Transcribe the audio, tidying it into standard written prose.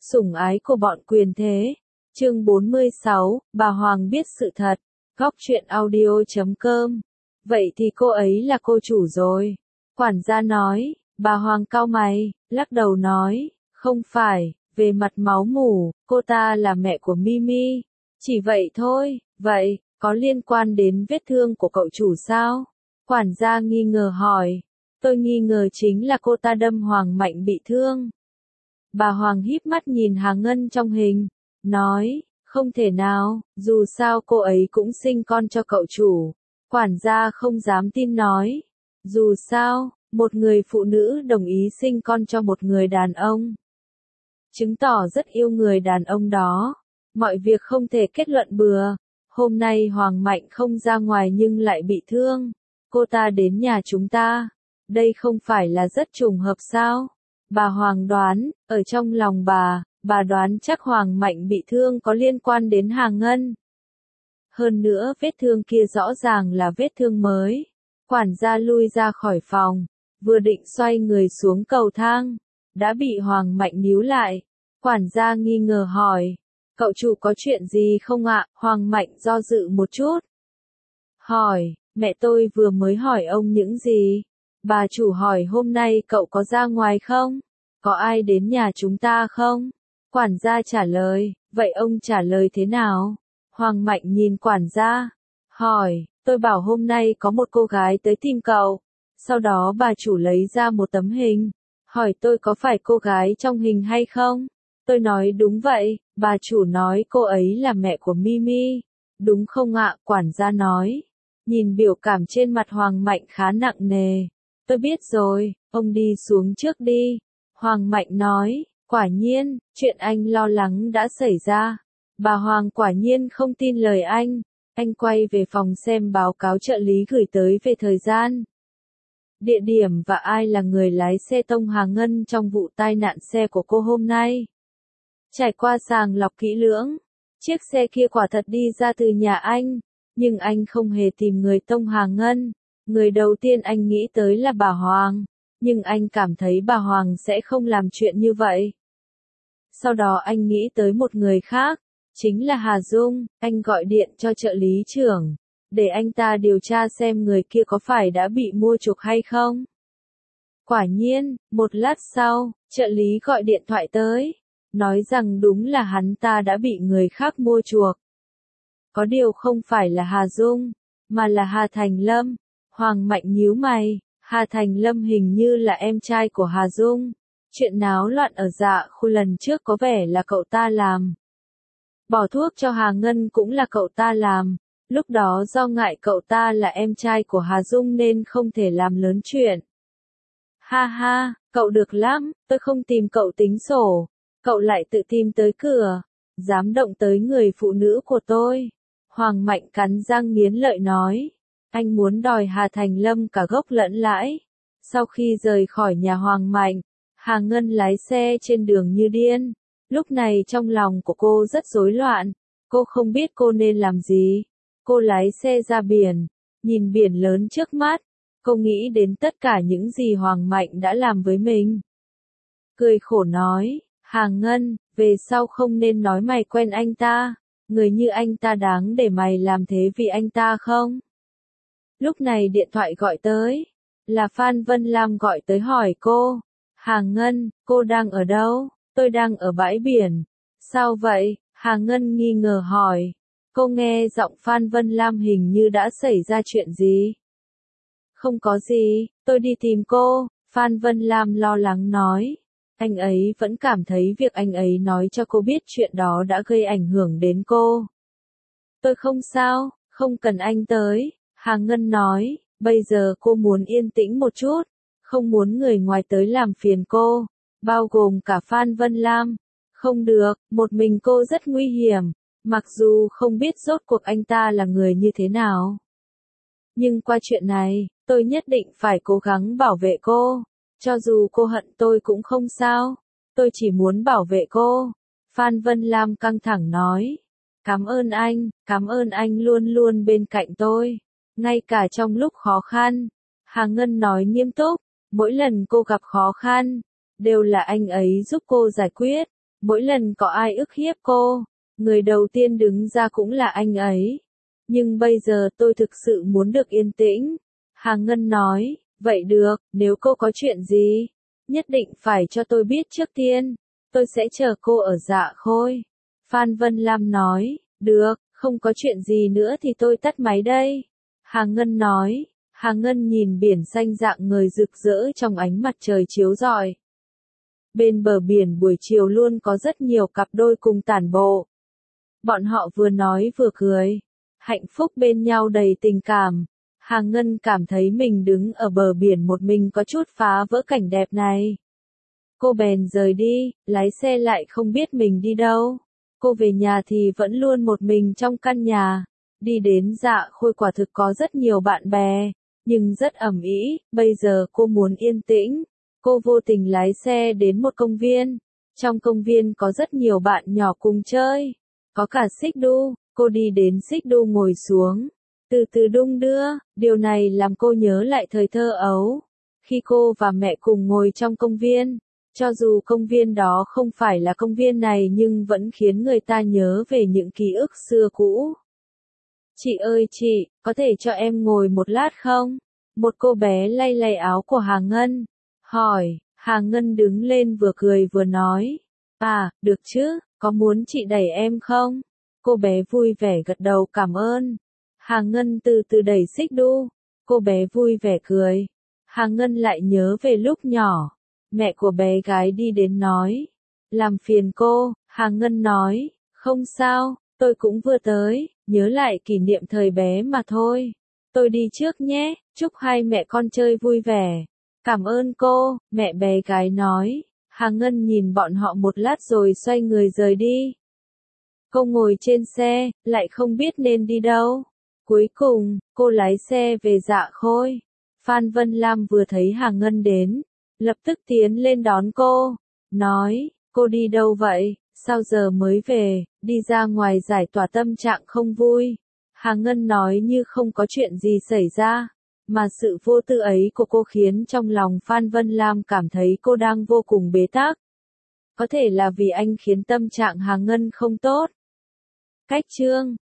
Sủng ái của bọn quyền thế. Chương 46, bà Hoàng biết sự thật. Góc truyện audio.com. Vậy thì cô ấy là cô chủ rồi. Quản gia nói. Bà Hoàng cau mày, lắc đầu nói, không phải, về mặt máu mủ, cô ta là mẹ của Mimi. Chỉ vậy thôi. Vậy, có liên quan đến vết thương của cậu chủ sao? Quản gia nghi ngờ hỏi. Tôi nghi ngờ chính là cô ta đâm Hoàng Mạnh bị thương. Bà Hoàng híp mắt nhìn Hà Ngân trong hình, nói, không thể nào, dù sao cô ấy cũng sinh con cho cậu chủ. Quản gia không dám tin nói, dù sao, một người phụ nữ đồng ý sinh con cho một người đàn ông, chứng tỏ rất yêu người đàn ông đó. Mọi việc không thể kết luận bừa. Hôm nay Hoàng Mạnh không ra ngoài nhưng lại bị thương. Cô ta đến nhà chúng ta. Đây không phải là rất trùng hợp sao? Bà Hoàng đoán, ở trong lòng bà đoán chắc Hoàng Mạnh bị thương có liên quan đến Hà Ngân. Hơn nữa vết thương kia rõ ràng là vết thương mới. Quản gia lui ra khỏi phòng, vừa định xoay người xuống cầu thang, đã bị Hoàng Mạnh níu lại. Quản gia nghi ngờ hỏi, cậu chủ có chuyện gì không ạ? Hoàng Mạnh do dự một chút. Hỏi, mẹ tôi vừa mới hỏi ông những gì? Bà chủ hỏi hôm nay cậu có ra ngoài không? Có ai đến nhà chúng ta không? Quản gia trả lời, vậy ông trả lời thế nào? Hoàng Mạnh nhìn quản gia, hỏi, tôi bảo hôm nay có một cô gái tới tìm cậu. Sau đó bà chủ lấy ra một tấm hình, hỏi tôi có phải cô gái trong hình hay không? Tôi nói đúng vậy, bà chủ nói cô ấy là mẹ của Mimi. Đúng không ạ? Quản gia nói. Nhìn biểu cảm trên mặt Hoàng Mạnh khá nặng nề. Tôi biết rồi, ông đi xuống trước đi. Hoàng Mạnh nói, quả nhiên, chuyện anh lo lắng đã xảy ra. Bà Hoàng quả nhiên không tin lời anh. Anh quay về phòng xem báo cáo trợ lý gửi tới về thời gian, địa điểm và ai là người lái xe tông Hà Ngân trong vụ tai nạn xe của cô hôm nay. Trải qua sàng lọc kỹ lưỡng, chiếc xe kia quả thật đi ra từ nhà anh, nhưng anh không hề tìm người tông Hà Ngân. Người đầu tiên anh nghĩ tới là bà Hoàng, nhưng anh cảm thấy bà Hoàng sẽ không làm chuyện như vậy. Sau đó anh nghĩ tới một người khác, chính là Hà Dung. Anh gọi điện cho trợ lý trưởng, để anh ta điều tra xem người kia có phải đã bị mua chuộc hay không. Quả nhiên, một lát sau, trợ lý gọi điện thoại tới, nói rằng đúng là hắn ta đã bị người khác mua chuộc. Có điều không phải là Hà Dung, mà là Hà Thành Lâm. Hoàng Mạnh nhíu mày, Hà Thành Lâm hình như là em trai của Hà Dung. Chuyện náo loạn ở Dạ Khu lần trước có vẻ là cậu ta làm. Bỏ thuốc cho Hà Ngân cũng là cậu ta làm. Lúc đó do ngại cậu ta là em trai của Hà Dung nên không thể làm lớn chuyện. Ha ha, cậu được lắm, tôi không tìm cậu tính sổ. Cậu lại tự tìm tới cửa, dám động tới người phụ nữ của tôi. Hoàng Mạnh cắn răng nghiến lợi nói. Anh muốn đòi Hà Thành Lâm cả gốc lẫn lãi. Sau khi rời khỏi nhà Hoàng Mạnh, Hà Ngân lái xe trên đường như điên. Lúc này trong lòng của cô rất rối loạn. Cô không biết cô nên làm gì. Cô lái xe ra biển, nhìn biển lớn trước mắt. Cô nghĩ đến tất cả những gì Hoàng Mạnh đã làm với mình. Cười khổ nói, Hà Ngân, về sau không nên nói mày quen anh ta. Người như anh ta đáng để mày làm thế vì anh ta không? Lúc này điện thoại gọi tới, là Phan Vân Lam gọi tới hỏi cô. Hà Ngân, cô đang ở đâu? Tôi đang ở bãi biển. Sao vậy? Hà Ngân nghi ngờ hỏi. Cô nghe giọng Phan Vân Lam hình như đã xảy ra chuyện gì? Không có gì, tôi đi tìm cô. Phan Vân Lam lo lắng nói. Anh ấy vẫn cảm thấy việc anh ấy nói cho cô biết chuyện đó đã gây ảnh hưởng đến cô. Tôi không sao, không cần anh tới. Hà Ngân nói, bây giờ cô muốn yên tĩnh một chút, không muốn người ngoài tới làm phiền cô, bao gồm cả Phan Vân Lam. Không được, một mình cô rất nguy hiểm, mặc dù không biết rốt cuộc anh ta là người như thế nào. Nhưng qua chuyện này, tôi nhất định phải cố gắng bảo vệ cô. Cho dù cô hận tôi cũng không sao, tôi chỉ muốn bảo vệ cô. Phan Vân Lam căng thẳng nói. Cảm ơn anh luôn luôn bên cạnh tôi. Ngay cả trong lúc khó khăn. Hà Ngân nói nghiêm túc, mỗi lần cô gặp khó khăn, đều là anh ấy giúp cô giải quyết. Mỗi lần có ai ức hiếp cô, người đầu tiên đứng ra cũng là anh ấy. Nhưng bây giờ tôi thực sự muốn được yên tĩnh. Hà Ngân nói, vậy được, nếu cô có chuyện gì, nhất định phải cho tôi biết trước tiên. Tôi sẽ chờ cô ở Dạ Khôi. Phan Vân Lam nói, được, không có chuyện gì nữa thì tôi tắt máy đây. Hà Ngân nói, Hà Ngân nhìn biển xanh rạng ngời rực rỡ trong ánh mặt trời chiếu rọi. Bên bờ biển buổi chiều luôn có rất nhiều cặp đôi cùng tản bộ. Bọn họ vừa nói vừa cười, hạnh phúc bên nhau đầy tình cảm. Hà Ngân cảm thấy mình đứng ở bờ biển một mình có chút phá vỡ cảnh đẹp này. Cô bèn rời đi, lái xe lại không biết mình đi đâu. Cô về nhà thì vẫn luôn một mình trong căn nhà. Đi đến Dạ Khôi quả thực có rất nhiều bạn bè, nhưng rất ầm ĩ, bây giờ cô muốn yên tĩnh. Cô vô tình lái xe đến một công viên. Trong công viên có rất nhiều bạn nhỏ cùng chơi. Có cả xích đu, cô đi đến xích đu ngồi xuống. Từ từ đung đưa, điều này làm cô nhớ lại thời thơ ấu. Khi cô và mẹ cùng ngồi trong công viên. Cho dù công viên đó không phải là công viên này nhưng vẫn khiến người ta nhớ về những ký ức xưa cũ. Chị ơi chị, có thể cho em ngồi một lát không? Một cô bé lay lay áo của Hà Ngân. Hỏi, Hà Ngân đứng lên vừa cười vừa nói. À, được chứ, có muốn chị đẩy em không? Cô bé vui vẻ gật đầu cảm ơn. Hà Ngân từ từ đẩy xích đu. Cô bé vui vẻ cười. Hà Ngân lại nhớ về lúc nhỏ. Mẹ của bé gái đi đến nói. Làm phiền cô, Hà Ngân nói. Không sao, tôi cũng vừa tới, nhớ lại kỷ niệm thời bé mà thôi. Tôi đi trước nhé, chúc hai mẹ con chơi vui vẻ. Cảm ơn cô, mẹ bé gái nói. Hà Ngân nhìn bọn họ một lát rồi xoay người rời đi. Cô ngồi trên xe, lại không biết nên đi đâu. Cuối cùng, cô lái xe về Dạ Khôi. Phan Vân Lam vừa thấy Hà Ngân đến, lập tức tiến lên đón cô. Nói, cô đi đâu vậy, sao giờ mới về, đi ra ngoài giải tỏa tâm trạng không vui. Hà Ngân nói như không có chuyện gì xảy ra. Mà sự vô tư ấy của cô khiến trong lòng Phan Vân Lam cảm thấy cô đang vô cùng bế tắc. Có thể là vì anh khiến tâm trạng Hà Ngân không tốt. Cách chương